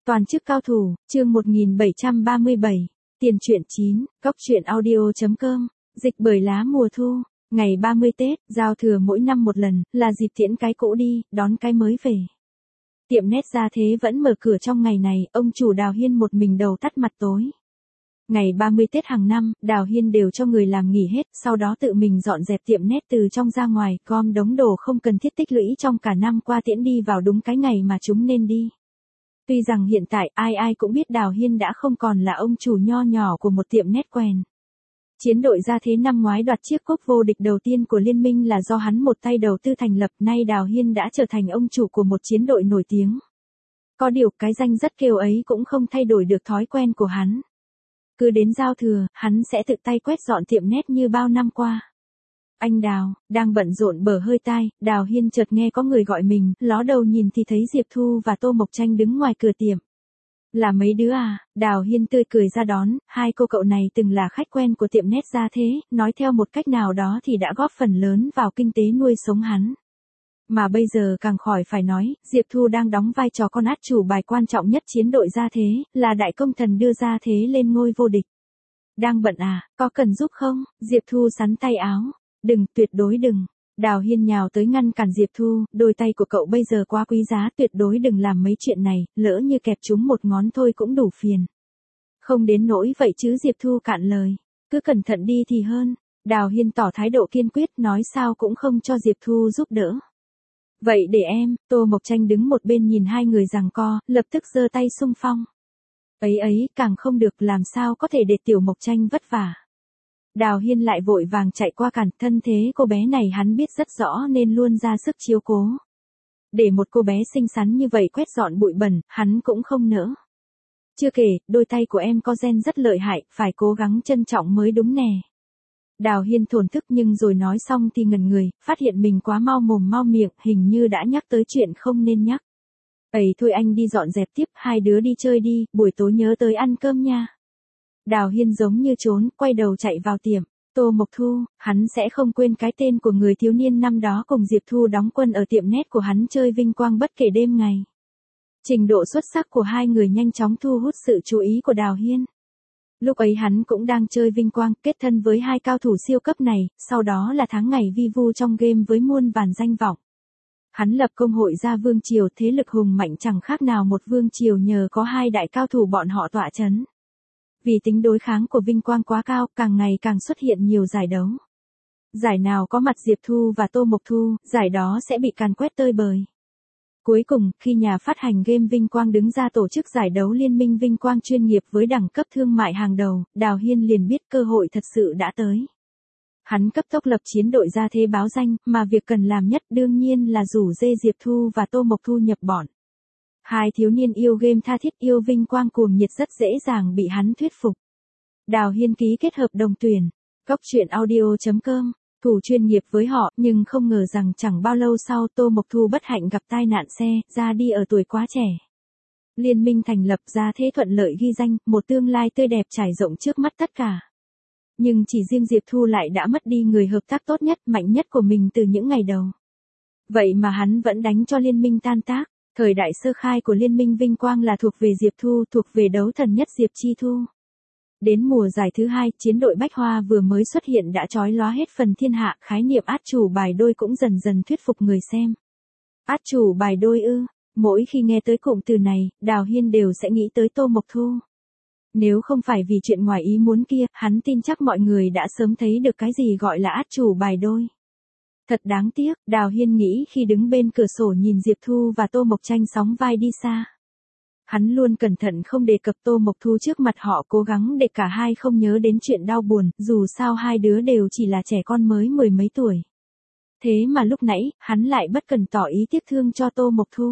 Toàn chức cao thủ, chương 1737, tiền truyện 9, cóc truyện audio.com, dịch bởi lá mùa thu, ngày 30 Tết, giao thừa mỗi năm một lần, là dịp tiễn cái cũ đi, đón cái mới về. Tiệm nét gia thế vẫn mở cửa trong ngày này, ông chủ Đào Hiên một mình đầu tắt mặt tối. Ngày 30 Tết hàng năm, Đào Hiên đều cho người làm nghỉ hết, sau đó tự mình dọn dẹp tiệm nét từ trong ra ngoài, gom đống đồ không cần thiết tích lũy trong cả năm qua tiễn đi vào đúng cái ngày mà chúng nên đi. Tuy rằng hiện tại ai ai cũng biết Đào Hiên đã không còn là ông chủ nho nhỏ của một tiệm nét quèn. Chiến đội gia thế năm ngoái đoạt chiếc cúp vô địch đầu tiên của liên minh là do hắn một tay đầu tư thành lập, nay Đào Hiên đã trở thành ông chủ của một chiến đội nổi tiếng. Có điều cái danh rất kêu ấy cũng không thay đổi được thói quen của hắn. Cứ đến giao thừa, hắn sẽ tự tay quét dọn tiệm nét như bao năm qua. Anh Đào, đang bận rộn bở hơi tai, Đào Hiên chợt nghe có người gọi mình, ló đầu nhìn thì thấy Diệp Thu và Tô Mộc Tranh đứng ngoài cửa tiệm. Là mấy đứa à? Đào Hiên tươi cười ra đón, hai cô cậu này từng là khách quen của tiệm nét gia thế, nói theo một cách nào đó thì đã góp phần lớn vào kinh tế nuôi sống hắn. Mà bây giờ càng khỏi phải nói, Diệp Thu đang đóng vai trò con át chủ bài quan trọng nhất chiến đội gia thế, là đại công thần đưa gia thế lên ngôi vô địch. Đang bận à, có cần giúp không? Diệp Thu sắn tay áo. Đừng, tuyệt đối đừng. Đào Hiên nhào tới ngăn cản Diệp Thu, đôi tay của cậu bây giờ quá quý giá, tuyệt đối đừng làm mấy chuyện này, lỡ như kẹp chúng một ngón thôi cũng đủ phiền. Không đến nỗi vậy chứ, Diệp Thu cạn lời. Cứ cẩn thận đi thì hơn. Đào Hiên tỏ thái độ kiên quyết, nói sao cũng không cho Diệp Thu giúp đỡ. Vậy để em, Tô Mộc Tranh đứng một bên nhìn hai người giằng co, lập tức giơ tay xung phong. Ấy, càng không được, làm sao có thể để Tiểu Mộc Tranh vất vả. Đào Hiên lại vội vàng chạy qua cản, thân thế cô bé này hắn biết rất rõ nên luôn ra sức chiếu cố. Để một cô bé xinh xắn như vậy quét dọn bụi bẩn, hắn cũng không nỡ. Chưa kể, đôi tay của em có gen rất lợi hại, phải cố gắng trân trọng mới đúng nè. Đào Hiên thổn thức nhưng rồi nói xong thì ngẩn người, phát hiện mình quá mau mồm mau miệng, hình như đã nhắc tới chuyện không nên nhắc. Thôi anh đi dọn dẹp tiếp, hai đứa đi chơi đi, buổi tối nhớ tới ăn cơm nha. Đào Hiên giống như trốn, quay đầu chạy vào tiệm. Tô Mộc Thu, hắn sẽ không quên cái tên của người thiếu niên năm đó cùng Diệp Thu đóng quân ở tiệm nét của hắn chơi vinh quang bất kể đêm ngày. Trình độ xuất sắc của hai người nhanh chóng thu hút sự chú ý của Đào Hiên. Lúc ấy hắn cũng đang chơi vinh quang, kết thân với hai cao thủ siêu cấp này, sau đó là tháng ngày vi vu trong game với muôn vàn danh vọng. Hắn lập công hội ra vương triều, thế lực hùng mạnh chẳng khác nào một vương triều nhờ có hai đại cao thủ bọn họ tọa chấn. Vì tính đối kháng của vinh quang quá cao, càng ngày càng xuất hiện nhiều giải đấu. Giải nào có mặt Diệp Thu và Tô Mộc Thu, giải đó sẽ bị càn quét tơi bời. Cuối cùng, khi nhà phát hành game Vinh Quang đứng ra tổ chức giải đấu liên minh Vinh Quang chuyên nghiệp với đẳng cấp thương mại hàng đầu, Đào Hiên liền biết cơ hội thật sự đã tới. Hắn cấp tốc lập chiến đội gia thế báo danh, mà việc cần làm nhất đương nhiên là rủ dê Diệp Thu và Tô Mộc Thu nhập bọn. Hai thiếu niên yêu game tha thiết, yêu vinh quang cuồng nhiệt, rất dễ dàng bị hắn thuyết phục. Đào Hiên ký kết hợp đồng tuyển, cóc truyện audio.com, thủ chuyên nghiệp với họ, nhưng không ngờ rằng chẳng bao lâu sau Tô Mộc Thu bất hạnh gặp tai nạn xe, ra đi ở tuổi quá trẻ. Liên minh thành lập, gia thế thuận lợi ghi danh, một tương lai tươi đẹp trải rộng trước mắt tất cả. Nhưng chỉ riêng Diệp Thu lại đã mất đi người hợp tác tốt nhất, mạnh nhất của mình từ những ngày đầu. Vậy mà hắn vẫn đánh cho liên minh tan tác. Thời đại sơ khai của liên minh Vinh Quang là thuộc về Diệp Thu, thuộc về đấu thần nhất Diệp Chi Thu. Đến mùa giải thứ hai, chiến đội Bách Hoa vừa mới xuất hiện đã chói lóa hết phần thiên hạ, khái niệm át chủ bài đôi cũng dần dần thuyết phục người xem. Át chủ bài đôi ư? Mỗi khi nghe tới cụm từ này, Đào Hiên đều sẽ nghĩ tới Tô Mộc Thu. Nếu không phải vì chuyện ngoài ý muốn kia, hắn tin chắc mọi người đã sớm thấy được cái gì gọi là át chủ bài đôi. Thật đáng tiếc, Đào Hiên nghĩ khi đứng bên cửa sổ nhìn Diệp Thu và Tô Mộc Tranh sóng vai đi xa. Hắn luôn cẩn thận không đề cập Tô Mộc Thu trước mặt họ, cố gắng để cả hai không nhớ đến chuyện đau buồn, dù sao hai đứa đều chỉ là trẻ con mới mười mấy tuổi. Thế mà lúc nãy, hắn lại bất cần tỏ ý tiếc thương cho Tô Mộc Thu.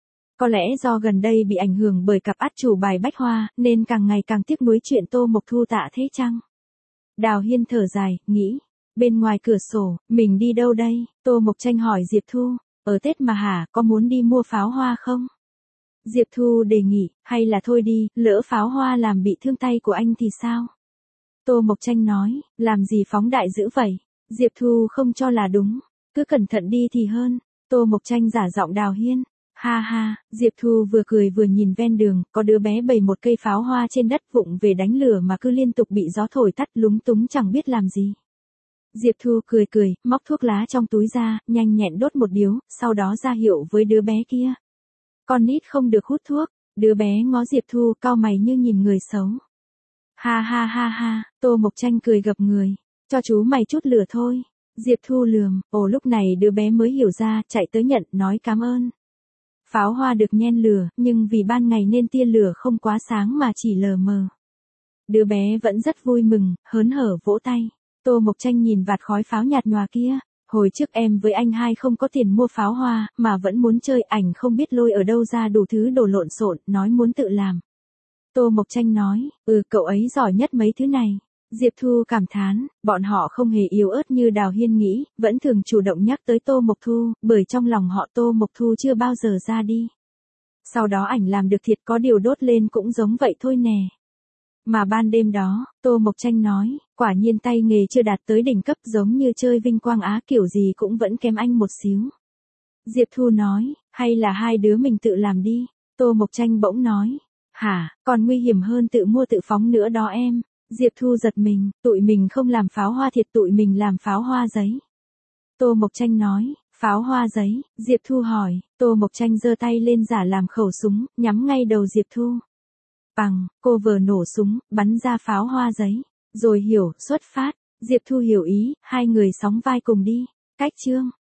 Có lẽ do gần đây bị ảnh hưởng bởi cặp át chủ bài Bách Hoa, nên càng ngày càng tiếc nuối chuyện Tô Mộc Thu tạ thế chăng? Đào Hiên thở dài, nghĩ. Bên ngoài cửa sổ, mình đi đâu đây? Tô Mộc Tranh hỏi Diệp Thu, ở Tết mà hả, có muốn đi mua pháo hoa không? Diệp Thu đề nghị, hay là thôi đi, lỡ pháo hoa làm bị thương tay của anh thì sao? Tô Mộc Tranh nói, làm gì phóng đại dữ vậy? Diệp Thu không cho là đúng, cứ cẩn thận đi thì hơn. Tô Mộc Tranh giả giọng Đào Hiên, Ha ha, Diệp Thu vừa cười vừa nhìn ven đường, có đứa bé bày một cây pháo hoa trên đất vụng về đánh lửa mà cứ liên tục bị gió thổi tắt, lúng túng chẳng biết làm gì. Diệp Thu cười cười, móc thuốc lá trong túi ra, nhanh nhẹn đốt một điếu, sau đó ra hiệu với đứa bé kia. Con nít không được hút thuốc, đứa bé ngó Diệp Thu cau mày như nhìn người xấu. Ha ha ha ha, Tô Mộc Tranh cười gập người, cho chú mày chút lửa thôi. Diệp Thu lườm, lúc này đứa bé mới hiểu ra, chạy tới nhận, nói cảm ơn. Pháo hoa được nhen lửa, nhưng vì ban ngày nên tia lửa không quá sáng mà chỉ lờ mờ. Đứa bé vẫn rất vui mừng, hớn hở vỗ tay. Tô Mộc Tranh nhìn vạt khói pháo nhạt nhòa kia. Hồi trước em với anh hai không có tiền mua pháo hoa, mà vẫn muốn chơi, ảnh không biết lôi ở đâu ra đủ thứ đồ lộn xộn, nói muốn tự làm. Tô Mộc Tranh nói, cậu ấy giỏi nhất mấy thứ này. Diệp Thu cảm thán, bọn họ không hề yếu ớt như Đào Hiên nghĩ, vẫn thường chủ động nhắc tới Tô Mộc Thu, bởi trong lòng họ Tô Mộc Thu chưa bao giờ ra đi. Sau đó ảnh làm được thiệt, có điều đốt lên cũng giống vậy thôi nè. Mà ban đêm đó, Tô Mộc Tranh nói, quả nhiên tay nghề chưa đạt tới đỉnh cấp, giống như chơi Vinh Quang Á kiểu gì cũng vẫn kém anh một xíu. Diệp Thu nói, hay là hai đứa mình tự làm đi. Tô Mộc Tranh bỗng nói, hả, còn nguy hiểm hơn tự mua tự phóng nữa đó em. Diệp Thu giật mình, tụi mình không làm pháo hoa thiệt, tụi mình làm pháo hoa giấy. Tô Mộc Tranh nói, pháo hoa giấy. Diệp Thu hỏi, Tô Mộc Tranh giơ tay lên giả làm khẩu súng, nhắm ngay đầu Diệp Thu. Bằng, cô vừa nổ súng, bắn ra pháo hoa giấy. Rồi hiểu, xuất phát. Diệp Thu hiểu ý, hai người sóng vai cùng đi. Cách chương.